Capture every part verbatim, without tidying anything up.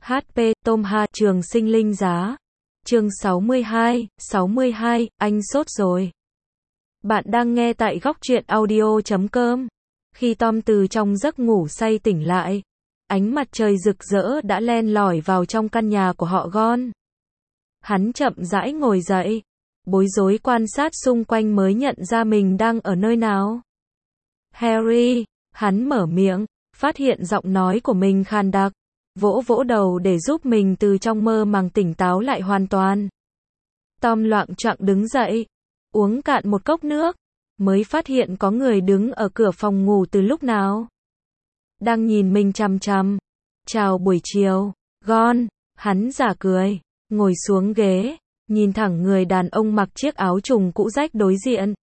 hát pê, Tom Ha, Trường Sinh Linh Giá. Chương sáu mươi hai, sáu mươi hai, anh sốt rồi. Bạn đang nghe tại góc truyện audio chấm com. Khi Tom từ trong giấc ngủ say tỉnh lại, ánh mặt trời rực rỡ đã len lỏi vào trong căn nhà của họ Gon. Hắn chậm rãi ngồi dậy, bối rối quan sát xung quanh mới nhận ra mình đang ở nơi nào. Harry, hắn mở miệng, phát hiện giọng nói của mình khàn đặc, vỗ vỗ đầu để giúp mình từ trong mơ màng tỉnh táo lại hoàn toàn. Tom loạng choạng đứng dậy, uống cạn một cốc nước, mới phát hiện có người đứng ở cửa phòng ngủ từ lúc nào. Đang nhìn mình chằm chằm. Chào buổi chiều, Gon, hắn giả cười, ngồi xuống ghế, nhìn thẳng người đàn ông mặc chiếc áo trùng cũ rách đối diện.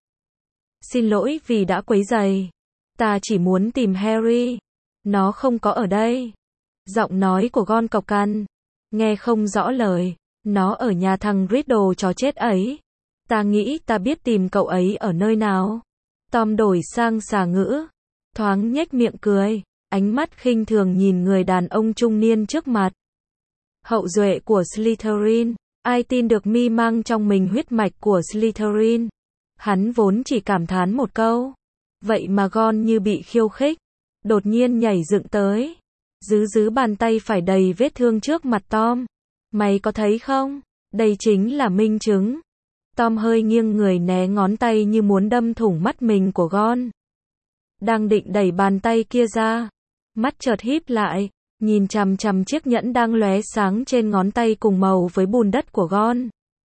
Xin lỗi vì đã quấy rầy. Ta chỉ muốn tìm Harry. Nó không có ở đây. Giọng nói của Gon cộc cằn, nghe không rõ lời. Nó ở nhà thằng Riddle chó chết ấy. Ta nghĩ ta biết tìm cậu ấy ở nơi nào. Tom đổi sang xà ngữ, thoáng nhếch miệng cười, ánh mắt khinh thường nhìn người đàn ông trung niên trước mặt. Hậu duệ của Slytherin, ai tin được mi mang trong mình huyết mạch của Slytherin. Hắn vốn chỉ cảm thán một câu, vậy mà Gon như bị khiêu khích, đột nhiên nhảy dựng tới, giữ giữ bàn tay phải đầy vết thương trước mặt Tom. Mày có thấy không? Đây chính là minh chứng. Tom hơi nghiêng người né ngón tay như muốn đâm thủng mắt mình của Gon. Đang định đẩy bàn tay kia ra, mắt chợt híp lại, nhìn chằm chằm chiếc nhẫn đang lóe sáng trên ngón tay cùng màu với bùn đất của Gon.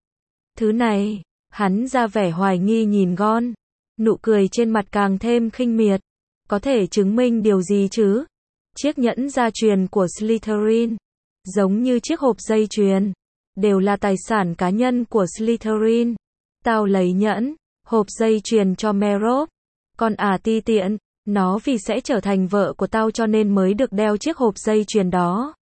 Thứ này, hắn ra vẻ hoài nghi nhìn Gon, nụ cười trên mặt càng thêm khinh miệt. Có thể chứng minh điều gì chứ? Chiếc nhẫn gia truyền của Slytherin, giống như chiếc hộp dây chuyền, đều là tài sản cá nhân của Slytherin. Tao lấy nhẫn, hộp dây chuyền cho Merop. Còn à ti tiện, nó vì sẽ trở thành vợ của tao cho nên mới được đeo chiếc hộp dây chuyền đó.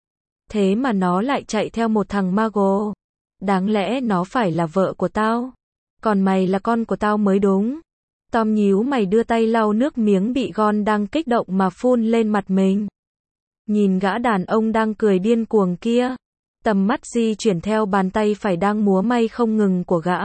Thế mà nó lại chạy theo một thằng Mago. Đáng lẽ nó phải là vợ của tao. Còn mày là con của tao mới đúng. Tom nhíu mày đưa tay lau nước miếng bị Gon đang kích động mà phun lên mặt mình. Nhìn gã đàn ông đang cười điên cuồng kia, tầm mắt di chuyển theo bàn tay phải đang múa may không ngừng của gã.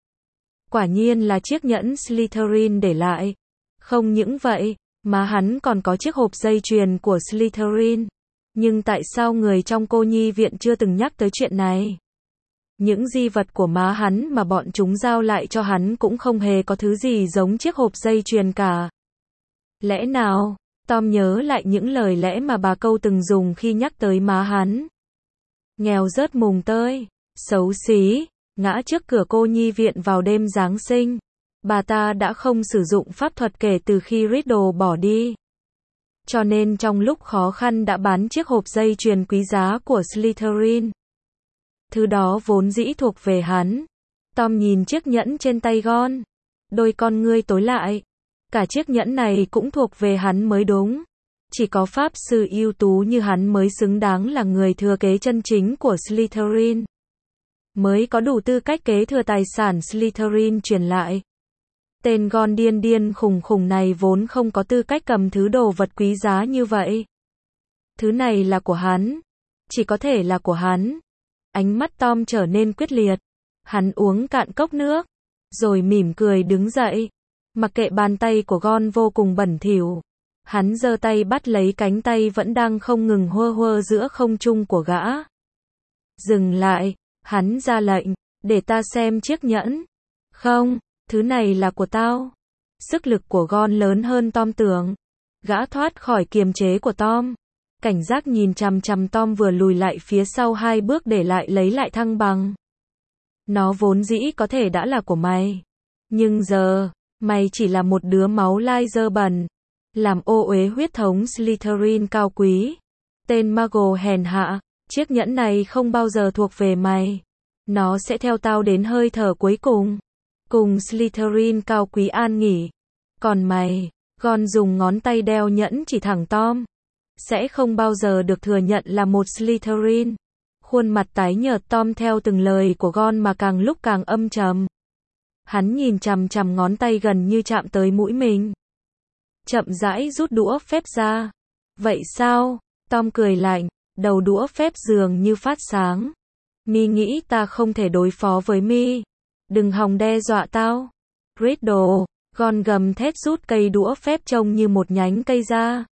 Quả nhiên là chiếc nhẫn Slytherin để lại. Không những vậy, mà hắn còn có chiếc hộp dây chuyền của Slytherin. Nhưng tại sao người trong cô nhi viện chưa từng nhắc tới chuyện này? Những di vật của má hắn mà bọn chúng giao lại cho hắn cũng không hề có thứ gì giống chiếc hộp dây chuyền cả. Lẽ nào? Tom nhớ lại những lời lẽ mà bà Câu từng dùng khi nhắc tới má hắn. Nghèo rớt mùng tơi, xấu xí, ngã trước cửa cô nhi viện vào đêm Giáng sinh. Bà ta đã không sử dụng pháp thuật kể từ khi Riddle bỏ đi. Cho nên trong lúc khó khăn đã bán chiếc hộp dây chuyền quý giá của Slytherin. Thứ đó vốn dĩ thuộc về hắn. Tom nhìn chiếc nhẫn trên tay Gon, đôi con ngươi tối lại. Cả chiếc nhẫn này cũng thuộc về hắn mới đúng. Chỉ có pháp sư ưu tú như hắn mới xứng đáng là người thừa kế chân chính của Slytherin. Mới có đủ tư cách kế thừa tài sản Slytherin truyền lại. Tên Gon điên điên khùng khùng này vốn không có tư cách cầm thứ đồ vật quý giá như vậy. Thứ này là của hắn. Chỉ có thể là của hắn. Ánh mắt Tom trở nên quyết liệt. Hắn uống cạn cốc nước, rồi mỉm cười đứng dậy. Mặc kệ bàn tay của Gon vô cùng bẩn thỉu, hắn giơ tay bắt lấy cánh tay vẫn đang không ngừng hơ hơ giữa không trung của gã. Dừng lại, hắn ra lệnh, để ta xem chiếc nhẫn. Không, thứ này là của tao. Sức lực của Gon lớn hơn Tom tưởng. Gã thoát khỏi kiềm chế của Tom, cảnh giác nhìn chằm chằm Tom vừa lùi lại phía sau hai bước để lại lấy lại thăng bằng. Nó vốn dĩ có thể đã là của mày. Nhưng giờ, mày chỉ là một đứa máu lai dơ bẩn, làm ô uế huyết thống Slytherin cao quý. Tên Mago hèn hạ, chiếc nhẫn này không bao giờ thuộc về mày. Nó sẽ theo tao đến hơi thở cuối cùng. Cùng Slytherin cao quý an nghỉ. Còn mày, Gon dùng ngón tay đeo nhẫn chỉ thẳng Tom, sẽ không bao giờ được thừa nhận là một Slytherin. Khuôn mặt tái nhợt Tom theo từng lời của Gon mà càng lúc càng âm trầm. Hắn nhìn chằm chằm ngón tay gần như chạm tới mũi mình. Chậm rãi rút đũa phép ra. Vậy sao? Tom cười lạnh, Đầu đũa phép dường như phát sáng. Mi nghĩ ta không thể đối phó với Mi. Đừng hòng đe dọa tao. Riddle, Ron gầm thét rút cây đũa phép trông như một nhánh cây ra.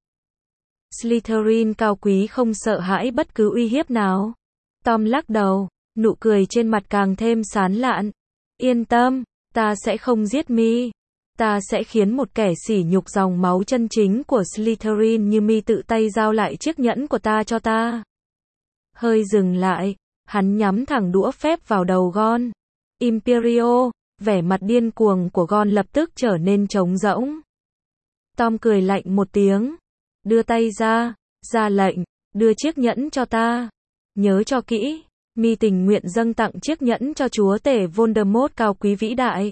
Slytherin cao quý không sợ hãi bất cứ uy hiếp nào. Tom lắc đầu, nụ cười trên mặt càng thêm sán lạn. Yên tâm, ta sẽ không giết Mi. Ta sẽ khiến một kẻ sỉ nhục dòng máu chân chính của Slytherin như Mi tự tay giao lại chiếc nhẫn của ta cho ta. Hơi dừng lại, hắn nhắm thẳng đũa phép vào đầu Ron. Imperio, vẻ mặt điên cuồng của Ron lập tức trở nên trống rỗng. Tom cười lạnh một tiếng. Đưa tay ra, ra lệnh, đưa chiếc nhẫn cho ta. Nhớ cho kỹ, Mi tình nguyện dâng tặng chiếc nhẫn cho chúa tể Voldemort cao quý vĩ đại.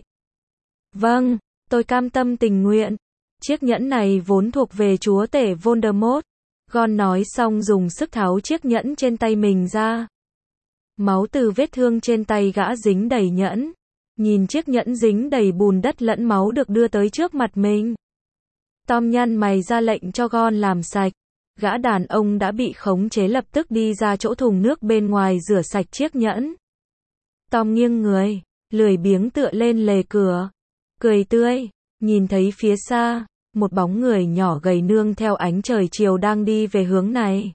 Vâng, tôi cam tâm tình nguyện. Chiếc nhẫn này vốn thuộc về chúa tể Voldemort. Ron nói xong dùng sức tháo chiếc nhẫn trên tay mình ra. Máu từ vết thương trên tay gã dính đầy nhẫn. Nhìn chiếc nhẫn dính đầy bùn đất lẫn máu được đưa tới trước mặt mình. Tom nhăn mày ra lệnh cho Ron làm sạch. Gã đàn ông đã bị khống chế lập tức đi ra chỗ thùng nước bên ngoài rửa sạch chiếc nhẫn. Tom nghiêng người, lười biếng tựa lên lề cửa. Cười tươi, nhìn thấy phía xa, một bóng người nhỏ gầy nương theo ánh trời chiều đang đi về hướng này.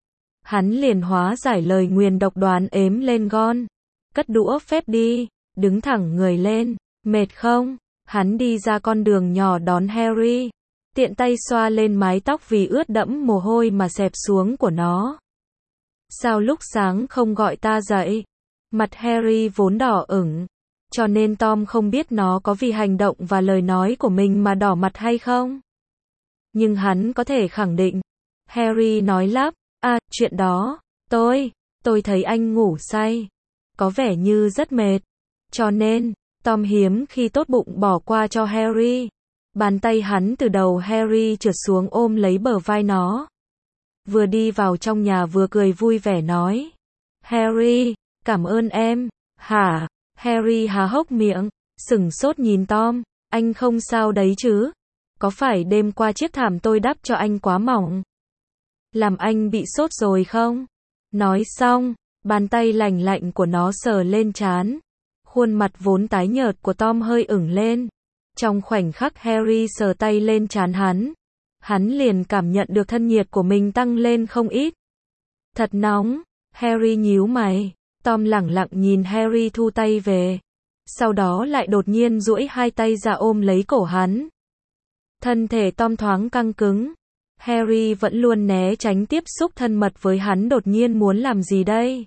Hắn liền hóa giải lời nguyền độc đoán ếm lên Ron. Cất đũa phép đi, đứng thẳng người lên, mệt không? Hắn đi ra con đường nhỏ đón Harry. Tiện tay xoa lên mái tóc vì ướt đẫm mồ hôi mà xẹp xuống của nó. Sao lúc sáng không gọi ta dậy? Mặt Harry vốn đỏ ửng, cho nên Tom không biết nó có vì hành động và lời nói của mình mà đỏ mặt hay không. Nhưng hắn có thể khẳng định. Harry nói lắp, à, chuyện đó, tôi, tôi thấy anh ngủ say. Có vẻ như rất mệt. Cho nên, Tom hiếm khi tốt bụng bỏ qua cho Harry. Bàn tay hắn từ đầu Harry trượt xuống ôm lấy bờ vai nó. Vừa đi vào trong nhà vừa cười vui vẻ nói. Harry, cảm ơn em. Hả? Harry há hốc miệng, sửng sốt nhìn Tom. Anh không sao đấy chứ? Có phải đêm qua chiếc thảm tôi đắp cho anh quá mỏng? Làm anh bị sốt rồi không? Nói xong, bàn tay lành lạnh của nó sờ lên trán. Khuôn mặt vốn tái nhợt của Tom hơi ửng lên. Trong khoảnh khắc Harry sờ tay lên trán hắn, hắn liền cảm nhận được thân nhiệt của mình tăng lên không ít. Thật nóng, Harry nhíu mày. Tom lẳng lặng nhìn Harry thu tay về. Sau đó lại đột nhiên duỗi hai tay ra ôm lấy cổ hắn. Thân thể Tom thoáng căng cứng. Harry vẫn luôn né tránh tiếp xúc thân mật với hắn, đột nhiên muốn làm gì đây?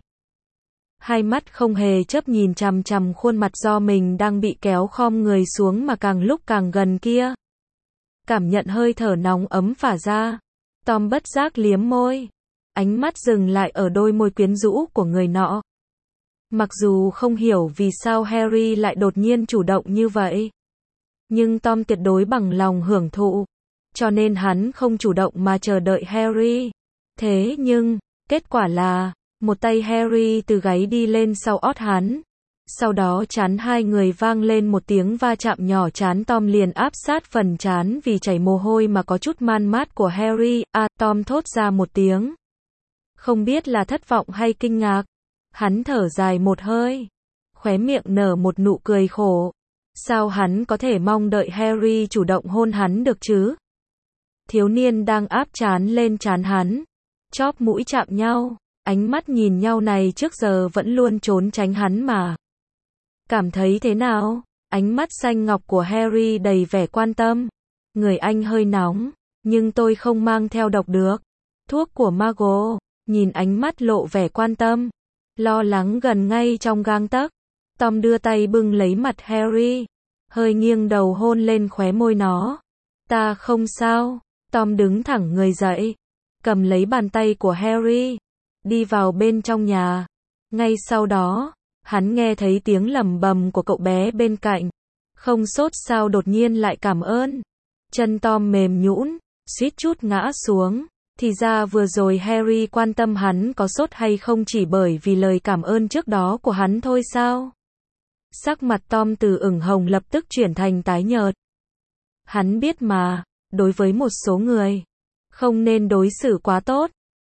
Hai mắt không hề chớp nhìn chằm chằm khuôn mặt do mình đang bị kéo khom người xuống mà càng lúc càng gần kia. Cảm nhận hơi thở nóng ấm phả ra. Tom bất giác liếm môi. Ánh mắt dừng lại ở đôi môi quyến rũ của người nọ. Mặc dù không hiểu vì sao Harry lại đột nhiên chủ động như vậy. Nhưng Tom tuyệt đối bằng lòng hưởng thụ. Cho nên hắn không chủ động mà chờ đợi Harry. Thế nhưng, kết quả là, một tay Harry từ gáy đi lên sau ót hắn. Sau đó trán hai người vang lên một tiếng va chạm nhỏ, trán Tom liền áp sát phần trán vì chảy mồ hôi mà có chút man mát của Harry. À, Tom thốt ra một tiếng. Không biết là thất vọng hay kinh ngạc. Hắn thở dài một hơi. Khóe miệng nở một nụ cười khổ. Sao hắn có thể mong đợi Harry chủ động hôn hắn được chứ? Thiếu niên đang áp trán lên trán hắn. Chóp mũi chạm nhau. Ánh mắt nhìn nhau này trước giờ vẫn luôn trốn tránh hắn mà. Cảm thấy thế nào? Ánh mắt xanh ngọc của Harry đầy vẻ quan tâm. Người anh hơi nóng, nhưng tôi không mang theo độc được. Thuốc của Mago. Nhìn ánh mắt lộ vẻ quan tâm, lo lắng gần ngay trong gang tấc. Tom đưa tay bưng lấy mặt Harry, hơi nghiêng đầu hôn lên khóe môi nó. Ta không sao. Tom đứng thẳng người dậy, cầm lấy bàn tay của Harry, đi vào bên trong nhà. Ngay sau đó, hắn nghe thấy tiếng lẩm bẩm của cậu bé bên cạnh. Không sốt sao đột nhiên lại cảm ơn. Chân Tom mềm nhũn, suýt chút ngã xuống. Thì ra vừa rồi Harry quan tâm hắn có sốt hay không chỉ bởi vì lời cảm ơn trước đó của hắn thôi sao? Sắc mặt Tom từ ửng hồng lập tức chuyển thành tái nhợt. Hắn biết mà, đối với một số người, không nên đối xử quá tốt.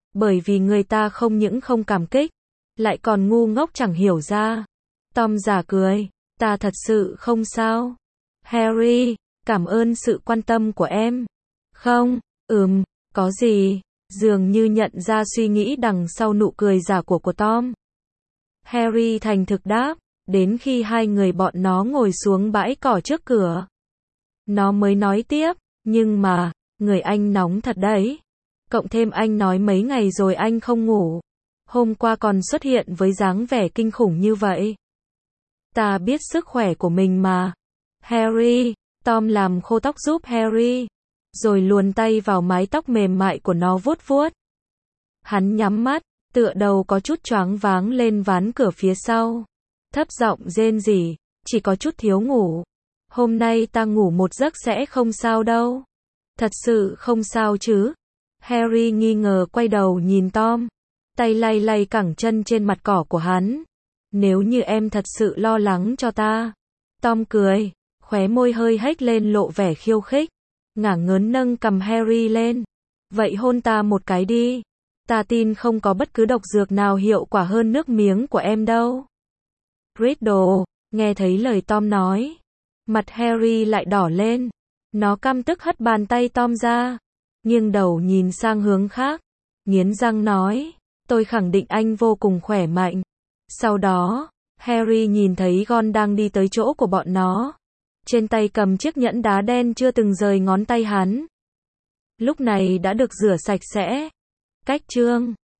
Bởi vì người ta không những không cảm kích, lại còn ngu ngốc chẳng hiểu ra. Tom giả cười, ta thật sự không sao. Harry, cảm ơn sự quan tâm của em. Không, ừm, có gì, dường như nhận ra suy nghĩ đằng sau nụ cười giả của của Tom. Harry thành thực đáp, đến khi hai người bọn nó ngồi xuống bãi cỏ trước cửa. Nó mới nói tiếp, nhưng mà, người anh nóng thật đấy. Cộng thêm anh nói mấy ngày rồi anh không ngủ. Hôm qua còn xuất hiện với dáng vẻ kinh khủng như vậy. Ta biết sức khỏe của mình mà. Harry, Tom làm khô tóc giúp Harry, rồi luồn tay vào mái tóc mềm mại của nó vuốt vuốt. Hắn nhắm mắt, tựa đầu có chút choáng váng lên ván cửa phía sau. Thấp giọng rên rỉ, chỉ có chút thiếu ngủ. Hôm nay ta ngủ một giấc sẽ không sao đâu. Thật sự không sao chứ? Harry nghi ngờ quay đầu nhìn Tom, tay lay lay cẳng chân trên mặt cỏ của hắn. Nếu như em thật sự lo lắng cho ta. Tom cười, khóe môi hơi hếch lên lộ vẻ khiêu khích, ngả ngớn nâng cầm Harry lên. Vậy hôn ta một cái đi. Ta tin không có bất cứ độc dược nào hiệu quả hơn nước miếng của em đâu. Riddle, nghe thấy lời Tom nói, mặt Harry lại đỏ lên. Nó căm tức hất bàn tay Tom ra, nghiêng đầu nhìn sang hướng khác, nghiến răng nói, tôi khẳng định anh vô cùng khỏe mạnh. Sau đó, Harry nhìn thấy Ron đang đi tới chỗ của bọn nó. Trên tay cầm chiếc nhẫn đá đen chưa từng rời ngón tay hắn. Lúc này đã được rửa sạch sẽ. Cách chương